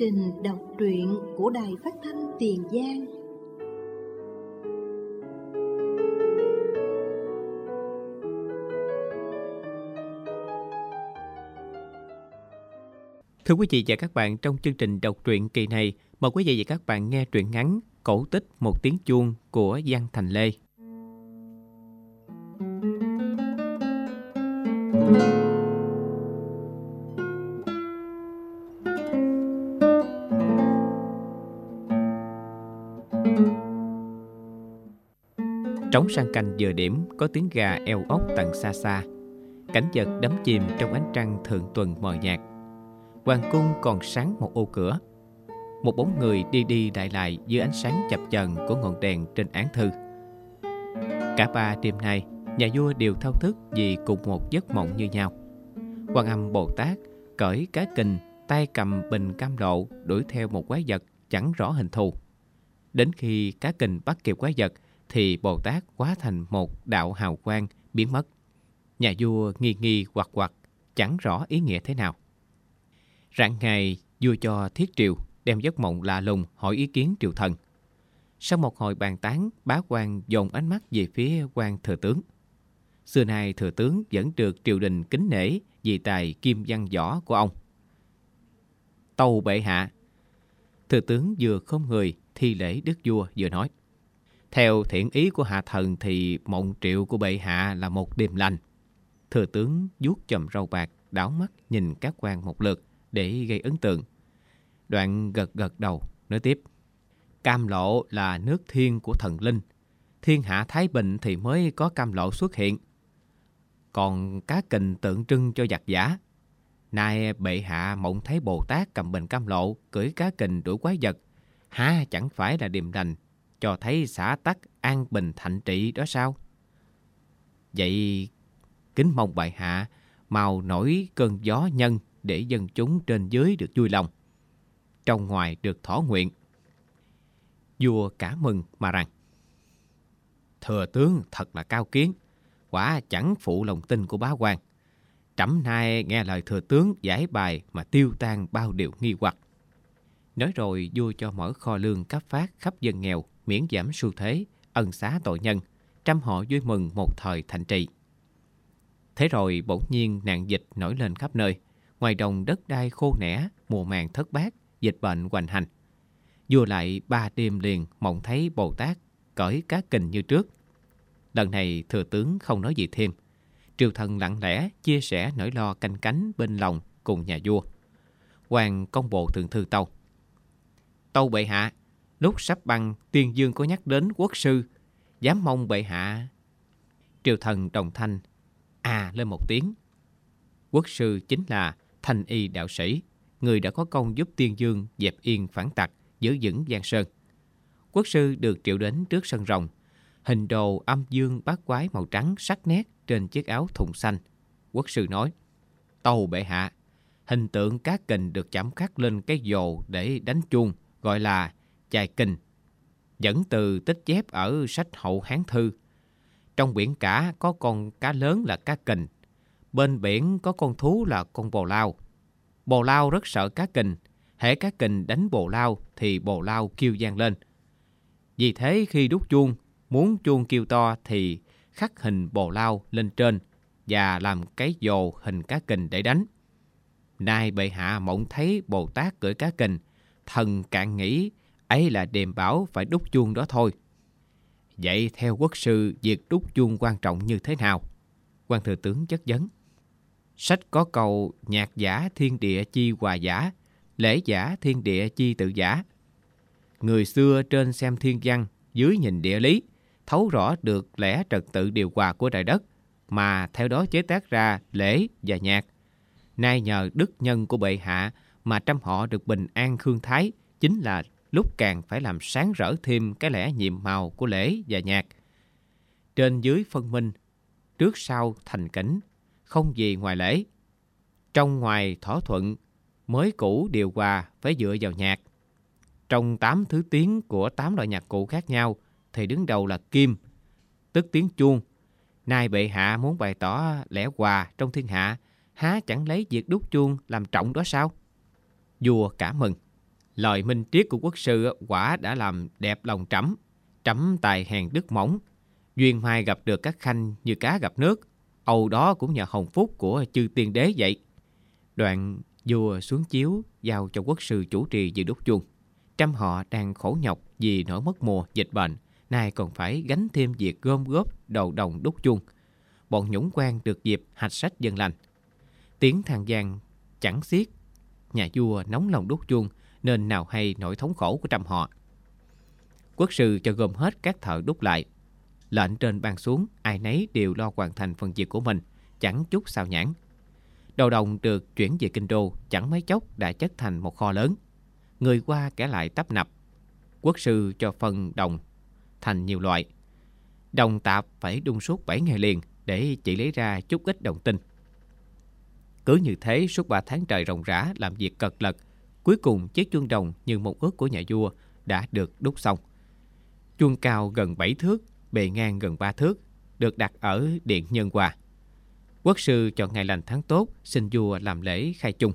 trình đọc truyện của Đài Phát thanh Tiền Giang. Thưa quý vị và các bạn, trong chương trình đọc truyện kỳ này, mời quý vị và các bạn nghe truyện ngắn Cổ tích Một Tiếng Chuông của Văn Thành Lê. Trống sang canh giờ điểm, có tiếng gà eo ốc tận xa xa. Cảnh vật đắm chìm trong ánh trăng thượng tuần mờ nhạt. Hoàng cung còn sáng một ô cửa. Một bóng người đi đi lại lại dưới ánh sáng chập chờn của ngọn đèn trên án thư. Cả ba đêm nay, nhà vua đều thao thức vì cùng một giấc mộng như nhau. Quan Âm Bồ Tát cởi cái kình, tay cầm bình cam lộ đuổi theo một quái vật chẳng rõ hình thù. Đến khi cá kình bắt kịp quái vật thì Bồ Tát hóa thành một đạo hào quang biến mất. Nhà vua nghi nghi hoặc hoặc, chẳng rõ ý nghĩa thế nào. Rạng ngày, vua cho thiết triều đem giấc mộng lạ lùng hỏi ý kiến triều thần. Sau một hồi bàn tán, bá quan dồn ánh mắt về phía quan thừa tướng. Xưa nay thừa tướng vẫn được triều đình kính nể vì tài kim văn võ của ông. Tâu bệ hạ. Thừa tướng vừa không người thi lễ đức vua vừa nói: theo thiện ý của hạ thần thì mộng triệu của bệ hạ là một đêm lành. Thừa tướng vuốt chòm râu bạc, đảo mắt nhìn các quan một lượt để gây ấn tượng. Đoạn gật gật đầu, nói tiếp: cam lộ là nước thiên của thần linh. Thiên hạ thái bình thì mới có cam lộ xuất hiện. Còn cá kình tượng trưng cho giặc giả. Nay bệ hạ mộng thấy Bồ Tát cầm bình cam lộ cưỡi cá kình đuổi quái vật, há chẳng phải là điềm lành, cho thấy xã tắc an bình thạnh trị đó sao? Vậy kính mong bệ hạ mau nổi cơn gió nhân để dân chúng trên dưới được vui lòng, trong ngoài được thỏa nguyện. Vua cả mừng mà rằng: thừa tướng thật là cao kiến, quả chẳng phụ lòng tin của bá quan. Trẫm nay nghe lời thừa tướng giải bài mà tiêu tan bao điều nghi hoặc. Nói rồi vua cho mở kho lương cấp phát khắp dân nghèo, miễn giảm xu thế, ân xá tội nhân, trăm họ vui mừng một thời thạnh trị. Thế rồi bỗng nhiên nạn dịch nổi lên khắp nơi, ngoài đồng đất đai khô nẻ, mùa màng thất bát, dịch bệnh hoành hành. Vua lại 3 đêm liền mộng thấy Bồ Tát cởi cá kình như trước. Lần này thừa tướng không nói gì thêm. Triều thần lặng lẽ chia sẻ nỗi lo canh cánh bên lòng cùng nhà vua. Hoàng công bộ thượng thư tâu: tâu bệ hạ, lúc sắp băng Tuyên Dương có nhắc đến quốc sư, dám mong bệ hạ. Triều thần đồng thanh lên một tiếng. Quốc sư chính là Thanh Y đạo sĩ, người đã có công giúp Tuyên Dương dẹp yên phản tặc, giữ vững Giang Sơn. Quốc sư được triệu đến trước sân rồng, hình đồ âm dương bát quái màu trắng sắc nét trên chiếc áo thùng xanh. Quốc sư nói: tâu bệ hạ, hình tượng cá kình được chạm khắc lên cái vồ để đánh chuông, gọi là chài kình, dẫn từ tích chép ở sách Hậu Hán Thư. Trong biển cả có con cá lớn là cá kình, bên biển có con thú là con bồ lao. Bồ lao rất sợ cá kình, hễ cá kình đánh bồ lao thì bồ lao kêu vang lên. Vì thế khi đúc chuông, muốn chuông kêu to thì khắc hình bồ lao lên trên và làm cái vồ hình cá kình để đánh. Nay bệ hạ mộng thấy Bồ Tát cưỡi cá kình, thần cạn nghĩ ấy là điềm bảo phải đúc chuông đó thôi. Vậy theo quốc sư, việc đúc chuông quan trọng như thế nào? Quan thừa tướng chất vấn. Sách có câu: nhạc giả thiên địa chi hòa giả, lễ giả thiên địa chi tự giả. Người xưa trên xem thiên văn, dưới nhìn địa lý, thấu rõ được lẽ trật tự điều hòa của trời đất, mà theo đó chế tác ra lễ và nhạc. Nay nhờ đức nhân của bệ hạ mà trăm họ được bình an khương thái, chính là lúc càng phải làm sáng rỡ thêm cái lẽ nhiệm màu của lễ và nhạc. Trên dưới phân minh, trước sau thành cảnh, không gì ngoài lễ. Trong ngoài thỏa thuận, mới cũ điều hòa phải dựa vào nhạc. Trong 8 thứ tiếng của 8 loại nhạc cụ khác nhau thì đứng đầu là kim, tức tiếng chuông. Nay bệ hạ muốn bày tỏ lẽ hòa trong thiên hạ, há chẳng lấy việc đúc chuông làm trọng đó sao? Vua cả mừng. Lời minh triết của quốc sư quả đã làm đẹp lòng trẫm. Trẫm tài hèn đức mỏng, duyên mai gặp được các khanh như cá gặp nước. Âu đó cũng nhờ hồng phúc của chư tiên đế vậy. Đoạn vua xuống chiếu giao cho quốc sư chủ trì dự đúc chuông. Trăm họ đang khổ nhọc vì nỗi mất mùa dịch bệnh, nay còn phải gánh thêm việc gom góp đầu đồng đúc chuông. Bọn nhũng quan được dịp hạch sách dân lành. Tiếng than vang chẳng xiết. Nhà vua nóng lòng đúc chuông nên nào hay nỗi thống khổ của trăm họ. Quốc sư cho gom hết các thợ đúc lại. Lệnh trên ban xuống, ai nấy đều lo hoàn thành phần việc của mình, chẳng chút sao nhãng. Đầu đồng được chuyển về kinh đô, chẳng mấy chốc đã chất thành một kho lớn. Người qua kẻ lại tấp nập. Quốc sư cho phân đồng thành nhiều loại. Đồng tạp phải đun suốt 7 ngày liền để chỉ lấy ra chút ít đồng tinh. Cứ như thế suốt 3 tháng trời ròng rã làm việc cật lực, cuối cùng chiếc chuông đồng như mong ước của nhà vua đã được đúc xong. Chuông cao gần 7 thước, bề ngang gần 3 thước, được đặt ở điện Nhân Hòa. Quốc sư chọn ngày lành tháng tốt, xin vua làm lễ khai chung.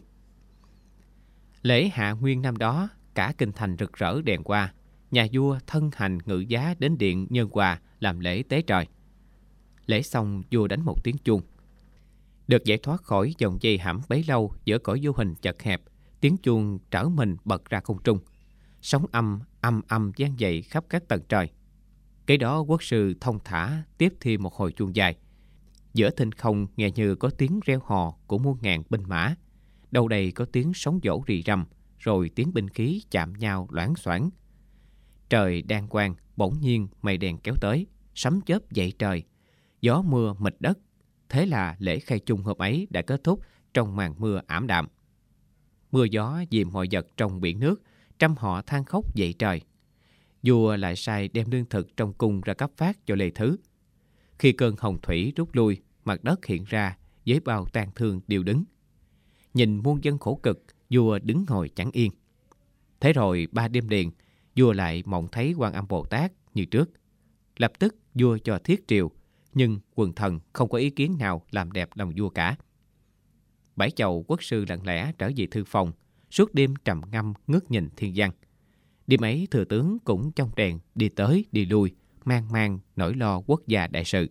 Lễ hạ nguyên năm đó, cả kinh thành rực rỡ đèn hoa. Nhà vua thân hành ngự giá đến điện Nhân Hòa làm lễ tế trời. Lễ xong, vua đánh một tiếng chuông. Được giải thoát khỏi dòng dây hãm bấy lâu giữa cõi vô hình chật hẹp, tiếng chuông trở mình bật ra không trung. Sóng âm vang dậy khắp các tầng trời. Kế đó quốc sư thông thả tiếp thêm một hồi chuông dài. Giữa thinh không nghe như có tiếng reo hò của muôn ngàn binh mã. Đâu đây có tiếng sóng vỗ rì rầm, rồi tiếng binh khí chạm nhau loảng xoảng. Trời đang quang, bỗng nhiên mây đen kéo tới, sấm chớp dậy trời, gió mưa mịt đất. Thế là lễ khai chung hôm ấy đã kết thúc trong màn mưa ảm đạm. Mưa gió dìm mọi vật trong biển nước, trăm họ than khóc dậy trời. Vua lại sai đem lương thực trong cung ra cấp phát cho Lê Thứ. Khi cơn hồng thủy rút lui, mặt đất hiện ra với bao tang thương điêu đứng. Nhìn muôn dân khổ cực, vua đứng ngồi chẳng yên. Thế rồi 3 đêm liền, vua lại mộng thấy Quan Âm Bồ Tát như trước. Lập tức vua cho thiết triều, nhưng quần thần không có ý kiến nào làm đẹp lòng vua cả. Bảy chầu quốc sư lặng lẽ trở về thư phòng, suốt đêm trầm ngâm ngước nhìn thiên văn. Đêm ấy thừa tướng cũng trong đèn đi tới đi lui, mang mang nỗi lo quốc gia đại sự.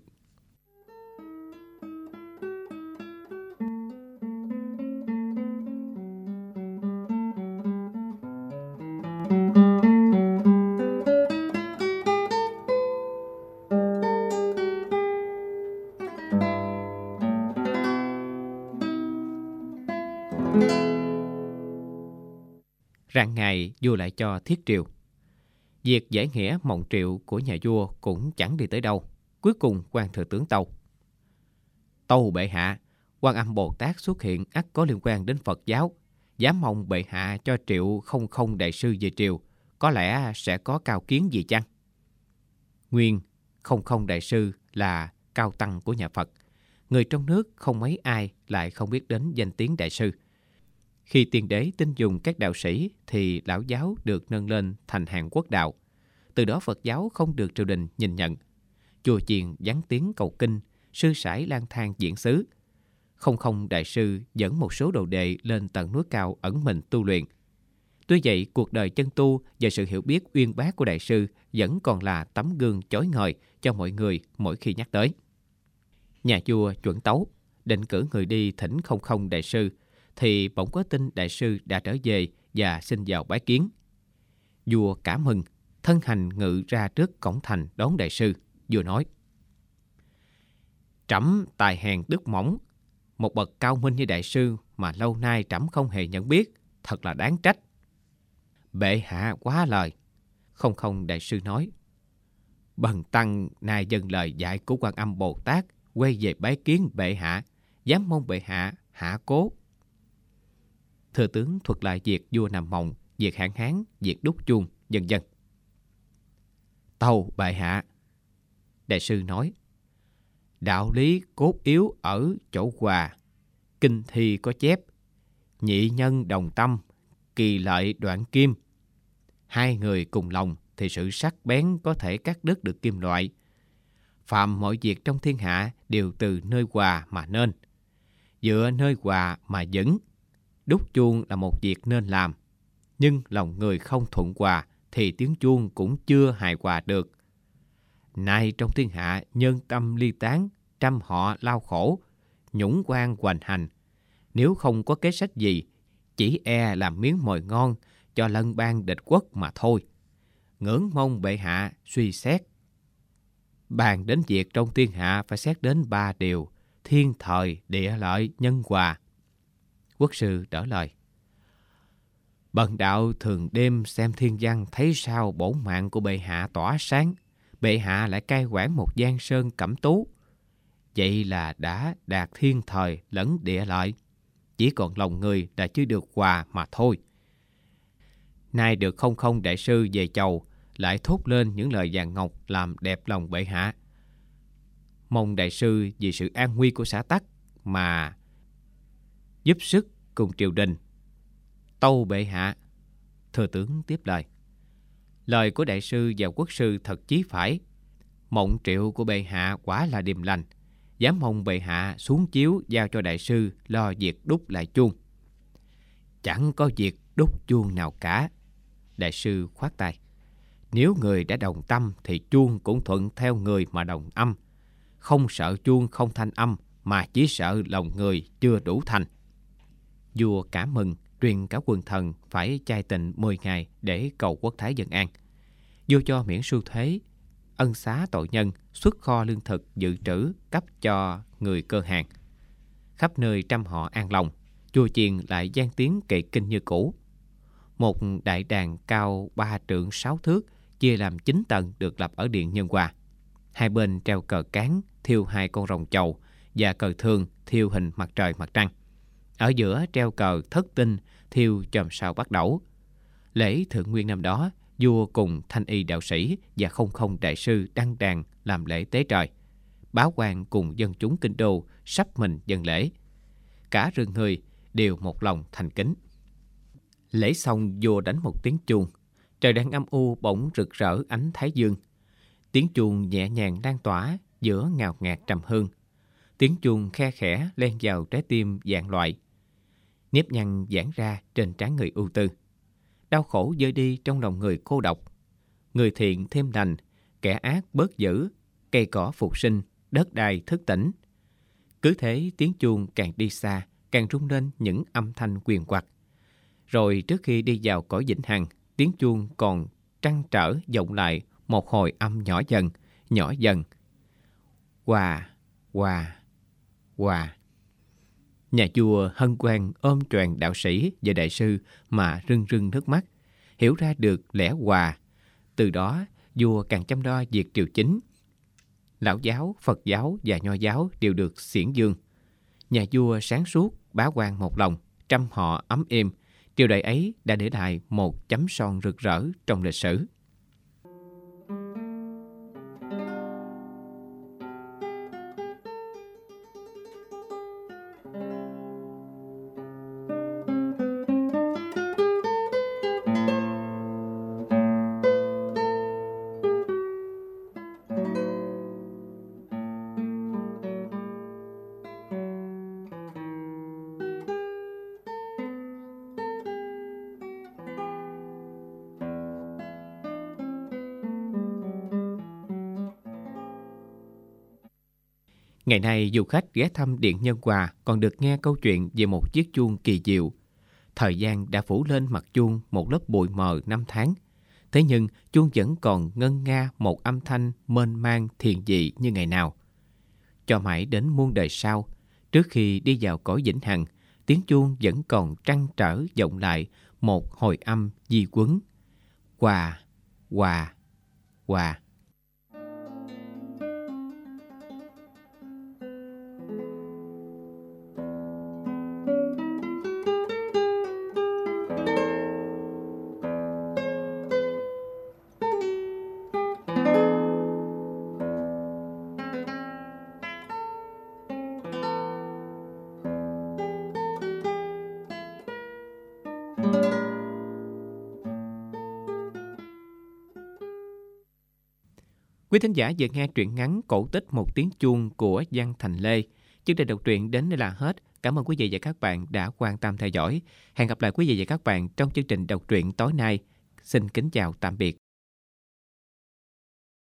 Rạng ngày vua lại cho thiết triều. Việc giải nghĩa mộng triệu của nhà vua cũng chẳng đi tới đâu. Cuối cùng quan thừa tướng tâu: Tâu bệ hạ, Quan Âm Bồ Tát xuất hiện ắt có liên quan đến Phật giáo. Dám mong bệ hạ cho Triệu không đại sư về triều, có lẽ sẽ có cao kiến gì chăng? Nguyên không đại sư là cao tăng của nhà Phật. Người trong nước không mấy ai lại không biết đến danh tiếng đại sư. Khi tiên đế tin dùng các đạo sĩ thì lão giáo được nâng lên thành hàng quốc đạo. Từ đó Phật giáo không được triều đình nhìn nhận. Chùa chiền vắng tiếng cầu kinh, sư sãi lang thang diễn xứ. Không đại sư dẫn một số đồ đệ lên tận núi cao ẩn mình tu luyện. Tuy vậy, cuộc đời chân tu và sự hiểu biết uyên bác của đại sư vẫn còn là tấm gương chói ngời cho mọi người mỗi khi nhắc tới. Nhà vua chuẩn tấu, định cử người đi thỉnh không đại sư, thì bỗng có tin đại sư đã trở về và xin vào bái kiến. Vua cảm mừng, thân hành ngự ra trước cổng thành đón đại sư. Vua nói: Trẫm tài hèn đức mỏng, một bậc cao minh như đại sư mà lâu nay trẫm không hề nhận biết, thật là đáng trách. Bệ hạ quá lời. Không đại sư nói: Bần tăng nay dâng lời dạy của Quan Âm Bồ Tát, quay về bái kiến bệ hạ, dám mong bệ hạ hạ cố. Thừa tướng thuật lại việc vua nằm mộng, việc hạn hán, việc đúc chuông, vân vân. Tâu bệ hạ. Đại sư nói: Đạo lý cốt yếu ở chỗ hòa. Kinh thi có chép: nhị nhân đồng tâm, kỳ lợi đoạn kim. Hai người cùng lòng thì sự sắc bén có thể cắt đứt được kim loại. Phạm mọi việc trong thiên hạ đều từ nơi hòa mà nên. Dựa nơi hòa mà vững. Đúc chuông là một việc nên làm. nhưng lòng người không thuận hòa thì tiếng chuông cũng chưa hài hòa được. Nay trong thiên hạ nhân tâm ly tán, trăm họ lao khổ, nhũng quan hoành hành. Nếu không có kế sách gì, chỉ e làm miếng mồi ngon cho lân bang địch quốc mà thôi. Ngưỡng mong bệ hạ suy xét. Bàn đến việc trong thiên hạ phải xét đến 3 điều: thiên thời, địa lợi, nhân hòa. Quốc sư đỡ lời: Bần đạo thường đêm xem thiên văn, thấy sao bổn mạng của bệ hạ tỏa sáng, bệ hạ lại cai quản một giang sơn cẩm tú. Vậy là đã đạt thiên thời lẫn địa lợi, chỉ còn lòng người là chưa được hòa mà thôi. Nay được Không Không đại sư về chầu, lại thốt lên những lời vàng ngọc làm đẹp lòng bệ hạ. Mong đại sư vì sự an nguy của xã tắc mà giúp sức cùng triều đình. Tâu bệ hạ. Thừa tướng tiếp lời: Lời của đại sư và quốc sư thật chí phải. Mộng triệu của bệ hạ quả là điềm lành. Dám mong bệ hạ xuống chiếu giao cho đại sư lo việc đúc lại chuông. Chẳng có việc đúc chuông nào cả. Đại sư khoát tay: Nếu người đã đồng tâm thì chuông cũng thuận theo người mà đồng âm. Không sợ chuông không thanh âm, mà chỉ sợ lòng người chưa đủ thành. Vua cảm mừng, truyền cả quần thần phải chay tịnh 10 ngày để cầu quốc thái dân an. Vua cho miễn sưu thuế, ân xá tội nhân, xuất kho lương thực dự trữ cấp cho người cơ hàng. Khắp nơi trăm họ an lòng, chùa chiền lại vang tiếng kệ kinh như cũ. Một đại đàn cao 3 trượng 6 thước, chia làm 9 tầng được lập ở điện Nhân Hòa. Hai bên treo cờ cán thiêu 2 con rồng chầu và cờ thương thiêu hình mặt trời mặt trăng. Ở giữa treo cờ thất tinh thiêu chòm sao bắt đẩu. Lễ thượng nguyên năm đó, vua cùng thanh y đạo sĩ và Không Không đại sư đăng đàn làm lễ tế trời. Báo quan cùng dân chúng kinh đô sắp mình dâng lễ. Cả rừng người đều một lòng thành kính. Lễ xong, vua đánh một tiếng chuông. Trời đang âm u bỗng rực rỡ ánh thái dương. Tiếng chuông nhẹ nhàng lan tỏa giữa ngào ngạt trầm hương. Tiếng chuông khe khẽ len vào trái tim vạn loại. Nếp nhăn giãn ra trên trán người ưu tư. Đau khổ vơi đi trong lòng người cô độc. Người thiện thêm lành, kẻ ác bớt dữ, cây cỏ phục sinh, đất đai thức tỉnh. Cứ thế tiếng chuông càng đi xa, càng rung lên những âm thanh quyền quặc. Rồi trước khi đi vào cõi vĩnh hằng, tiếng chuông còn trăn trở vọng lại một hồi âm nhỏ dần, nhỏ dần. Hòa, hòa, hòa. Nhà vua hân hoan ôm choàng đạo sĩ và đại sư mà rưng rưng nước mắt, hiểu ra được lẽ hòa. Từ đó, vua càng chăm lo việc triều chính. Lão giáo, Phật giáo và Nho giáo đều được xiển dương. Nhà vua sáng suốt, bá quan một lòng, trăm họ ấm êm. Triều đại ấy đã để lại một chấm son rực rỡ trong lịch sử. Ngày nay, du khách ghé thăm điện Nhân Hòa còn được nghe câu chuyện về một chiếc chuông kỳ diệu. Thời gian đã phủ lên mặt chuông một lớp bụi mờ năm tháng. Thế nhưng chuông vẫn còn ngân nga một âm thanh mênh mang thiền dị như ngày nào. Cho mãi đến muôn đời sau, trước khi đi vào cõi vĩnh hằng, tiếng chuông vẫn còn trăn trở vọng lại một hồi âm di quấn. Hòa, hòa, hòa. Quý thính giả vừa nghe truyện ngắn cổ tích Một Tiếng Chuông của Văn Thành Lê. Chương trình đọc truyện đến đây là hết. Cảm ơn quý vị và các bạn đã quan tâm theo dõi. Hẹn gặp lại quý vị và các bạn trong chương trình đọc truyện tối nay. Xin kính chào tạm biệt.